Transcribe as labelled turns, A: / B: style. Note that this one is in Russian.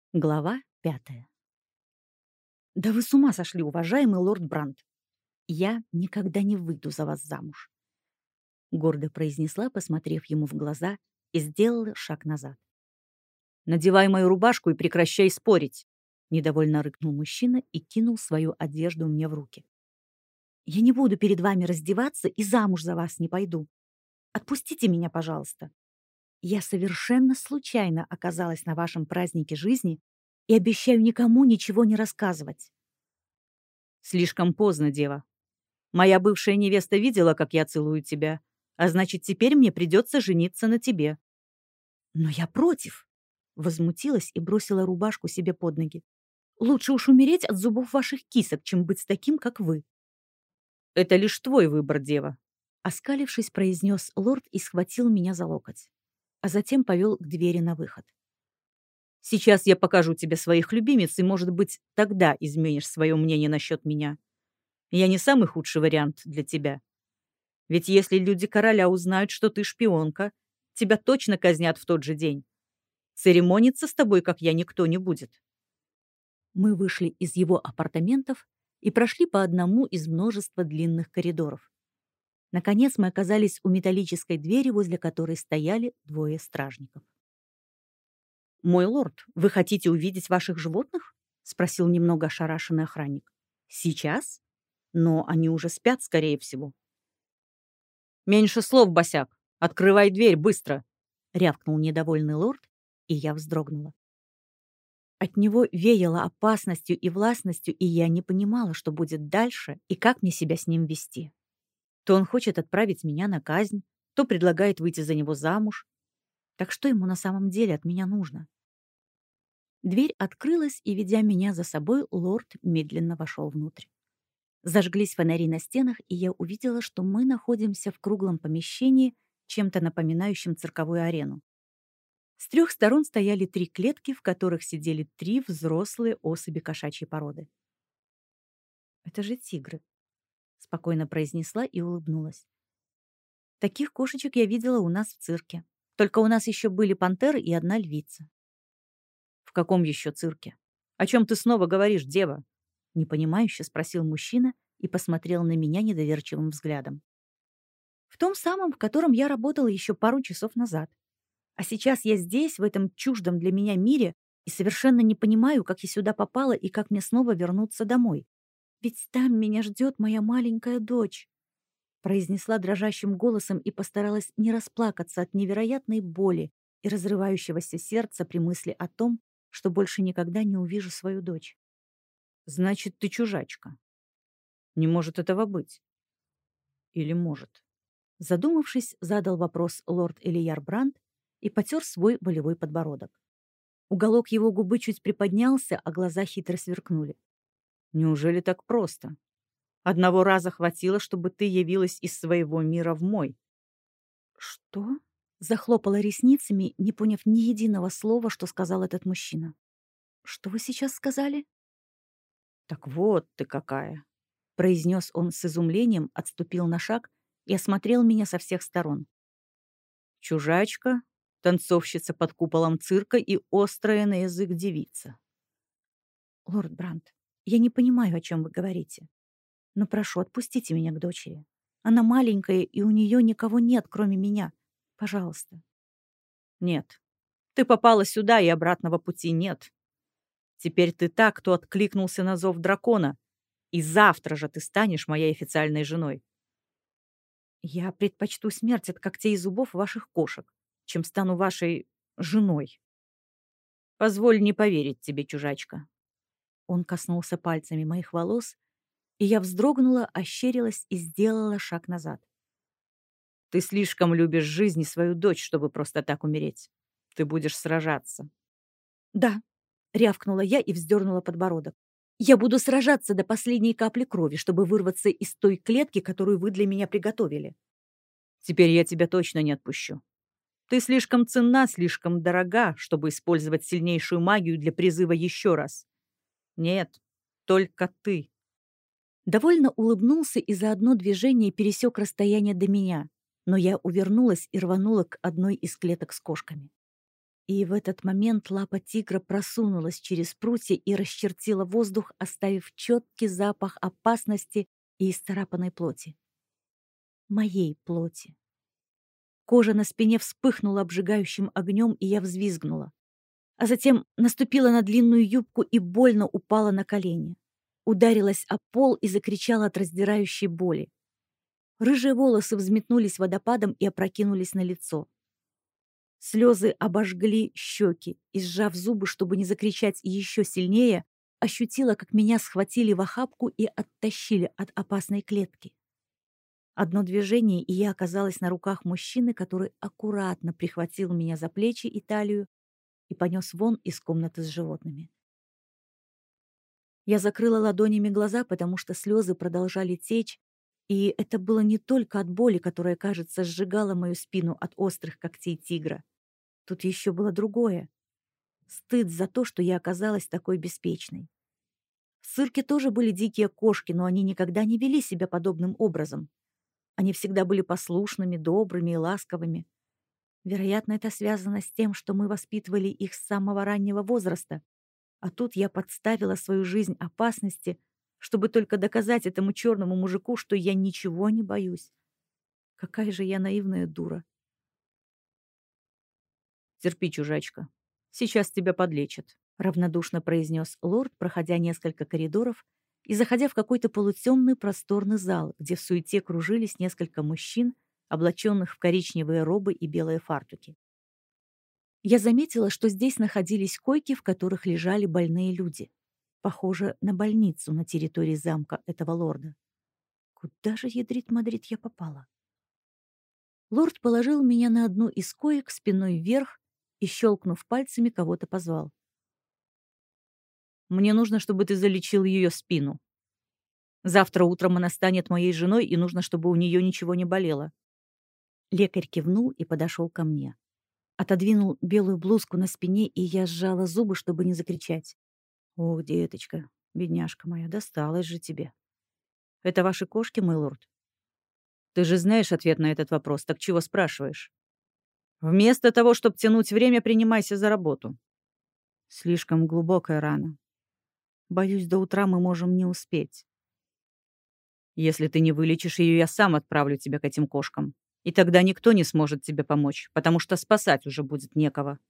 A: Глава 5. «Да вы с ума сошли, уважаемый лорд Брандт! Я никогда не выйду за вас замуж!» Гордо произнесла, посмотрев ему в глаза, и сделала шаг назад. «Надевай мою рубашку и прекращай спорить!» Недовольно рыкнул мужчина и кинул свою одежду мне в руки. «Я не буду перед вами раздеваться и замуж за вас не пойду. Отпустите меня, пожалуйста. Я совершенно случайно оказалась на вашем празднике жизни и обещаю никому ничего не рассказывать».
B: Слишком поздно, дева. Моя бывшая невеста видела, как я целую тебя, а значит, теперь мне придется жениться на тебе.
A: «Но я против!» Возмутилась и бросила рубашку себе под ноги. «Лучше уж умереть от зубов ваших кисок, чем быть с таким, как вы!»
B: Это лишь твой выбор, дева.
A: Оскалившись, произнес лорд и схватил меня за локоть, а затем повел к двери на выход.
B: Сейчас я покажу тебе своих любимец, и, может быть, тогда изменишь свое мнение насчет меня. Я не самый худший вариант для тебя. Ведь если люди короля узнают, что ты шпионка, тебя точно казнят в тот же день. Церемониться с тобой, как я, никто не будет.
A: Мы вышли из его апартаментов и прошли по одному из множества длинных коридоров. Наконец мы оказались у металлической двери, возле которой стояли двое стражников.
B: «Мой лорд, вы хотите увидеть ваших животных?»
A: — спросил немного ошарашенный охранник.
B: «Сейчас? Но они уже спят, скорее всего». «Меньше слов, босяк! Открывай дверь, быстро!»
A: — рявкнул недовольный лорд, и я вздрогнула. От него веяло опасностью и властностью, и я не понимала, что будет дальше и как мне себя с ним вести. То он хочет отправить меня на казнь, то предлагает выйти за него замуж. Так что ему на самом деле от меня нужно? Дверь открылась, и, ведя меня за собой, лорд медленно вошел внутрь. Зажглись фонари на стенах, и я увидела, что мы находимся в круглом помещении, чем-то напоминающем цирковую арену. С трех сторон стояли три клетки, в которых сидели три взрослые особи кошачьей породы. «Это же тигры», — спокойно произнесла и улыбнулась. «Таких кошечек я видела у нас в цирке. Только у нас еще были пантеры и одна львица».
B: «В каком еще цирке? О чем ты снова говоришь, дева?»
A: Непонимающе спросил мужчина и посмотрел на меня недоверчивым взглядом. «В том самом, в котором я работала еще пару часов назад. А сейчас я здесь, в этом чуждом для меня мире, и совершенно не понимаю, как я сюда попала и как мне снова вернуться домой. Ведь там меня ждет моя маленькая дочь», произнесла дрожащим голосом и постаралась не расплакаться от невероятной боли и разрывающегося сердца при мысли о том, что больше никогда не увижу свою дочь.
B: «Значит, ты чужачка. Не может этого быть. Или может?»
A: Задумавшись, задал вопрос лорд Элияр Брандт и потер свой волевой подбородок. Уголок его губы чуть приподнялся, а глаза хитро сверкнули.
B: «Неужели так просто? Одного раза хватило, чтобы ты явилась из своего мира в мой».
A: «Что?» — захлопала ресницами, не поняв ни единого слова, что сказал этот мужчина. «Что вы сейчас сказали?»
B: «Так вот ты какая!»
A: — произнес он с изумлением, отступил на шаг и осмотрел меня со всех сторон.
B: Чужачка, танцовщица под куполом цирка и острая на язык девица.
A: «Лорд Брандт, я не понимаю, о чем вы говорите. Но прошу, отпустите меня к дочери. Она маленькая, и у нее никого нет, кроме меня. Пожалуйста».
B: Нет, ты попала сюда, и обратного пути нет. Теперь ты та, кто откликнулся на зов дракона, и завтра же ты станешь моей официальной женой.
A: «Я предпочту смерть от когтей и зубов ваших кошек, чем стану вашей женой».
B: Позволь не поверить тебе, чужачка.
A: Он коснулся пальцами моих волос, и я вздрогнула, ощерилась и сделала шаг назад.
B: Ты слишком любишь жизнь и свою дочь, чтобы просто так умереть. Ты будешь сражаться.
A: «Да», — рявкнула я и вздернула подбородок. «Я буду сражаться до последней капли крови, чтобы вырваться из той клетки, которую вы для меня приготовили».
B: Теперь я тебя точно не отпущу. Ты слишком ценна, слишком дорога, чтобы использовать сильнейшую магию для призыва еще раз. Нет, только ты.
A: Довольно улыбнулся и за одно движение пересек расстояние до меня, но я увернулась и рванула к одной из клеток с кошками. И в этот момент лапа тигра просунулась через прутья и расчертила воздух, оставив четкий запах опасности и исцарапанной плоти. Моей плоти. Кожа на спине вспыхнула обжигающим огнем, и я взвизгнула. А затем наступила на длинную юбку и больно упала на колени. Ударилась о пол и закричала от раздирающей боли. Рыжие волосы взметнулись водопадом и опрокинулись на лицо. Слезы обожгли щеки, и, сжав зубы, чтобы не закричать еще сильнее, ощутила, как меня схватили в охапку и оттащили от опасной клетки. Одно движение, и я оказалась на руках мужчины, который аккуратно прихватил меня за плечи и талию и понес вон из комнаты с животными. Я закрыла ладонями глаза, потому что слезы продолжали течь, и это было не только от боли, которая, кажется, сжигала мою спину от острых когтей тигра. Тут еще было другое. Стыд за то, что я оказалась такой беспечной. В цирке тоже были дикие кошки, но они никогда не вели себя подобным образом. Они всегда были послушными, добрыми и ласковыми. Вероятно, это связано с тем, что мы воспитывали их с самого раннего возраста. А тут я подставила свою жизнь опасности, чтобы только доказать этому черному мужику, что я ничего не боюсь. Какая же я наивная дура.
B: «Терпи, чужачка. Сейчас тебя подлечат», — равнодушно произнес лорд, проходя несколько коридоров и заходя в какой-то полутемный просторный зал, где в суете кружились несколько мужчин, облаченных в коричневые робы и белые фартуки.
A: Я заметила, что здесь находились койки, в которых лежали больные люди. Похоже на больницу на территории замка этого лорда. Куда же, ядрит-мадрит, я попала? Лорд положил меня на одну из коек спиной вверх и, щелкнув пальцами, кого-то позвал.
B: «Мне нужно, чтобы ты залечил ее спину. Завтра утром она станет моей женой, и нужно, чтобы у нее ничего не болело».
A: Лекарь кивнул и подошел ко мне. Отодвинул белую блузку на спине, и я сжала зубы, чтобы не закричать.
B: «Ох, деточка, бедняжка моя, досталось же тебе. Это ваши кошки, мой лорд? Ты же знаешь ответ на этот вопрос, так чего спрашиваешь? Вместо того, чтобы тянуть время, принимайся за работу. Слишком глубокая рана. Боюсь, до утра мы можем не успеть. Если ты не вылечишь ее, я сам отправлю тебя к этим кошкам. И тогда никто не сможет тебе помочь, потому что спасать уже будет некого».